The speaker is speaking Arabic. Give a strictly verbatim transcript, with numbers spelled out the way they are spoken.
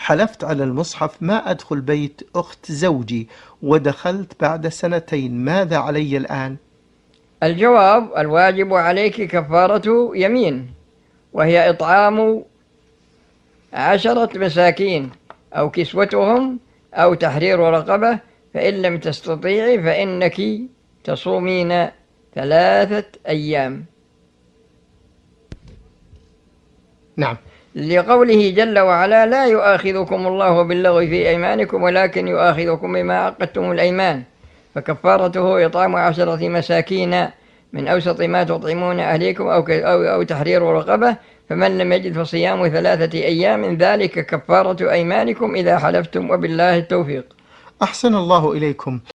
حلفت على المصحف ما أدخل بيت أخت زوجي ودخلت بعد سنتين، ماذا علي الآن؟ الجواب: الواجب عليك كفارة يمين، وهي إطعام عشرة مساكين أو كسوتهم أو تحرير رقبة، فإن لم تستطيعي فإنك تصومين ثلاثة أيام. نعم. لقوله جل وعلا: لا يؤاخذكم الله باللغو في أيمانكم ولكن يؤاخذكم بما عقدتم الأيمان، فكفارته إطعام عشرة مساكين من أوسط ما تطعمون أهليكم أو, أو, أو تحرير رقبة، فمن لم يجد فصيام ثلاثة أيام ذلك كفارة أيمانكم إذا حلفتم، وبالله التوفيق. أحسن الله إليكم.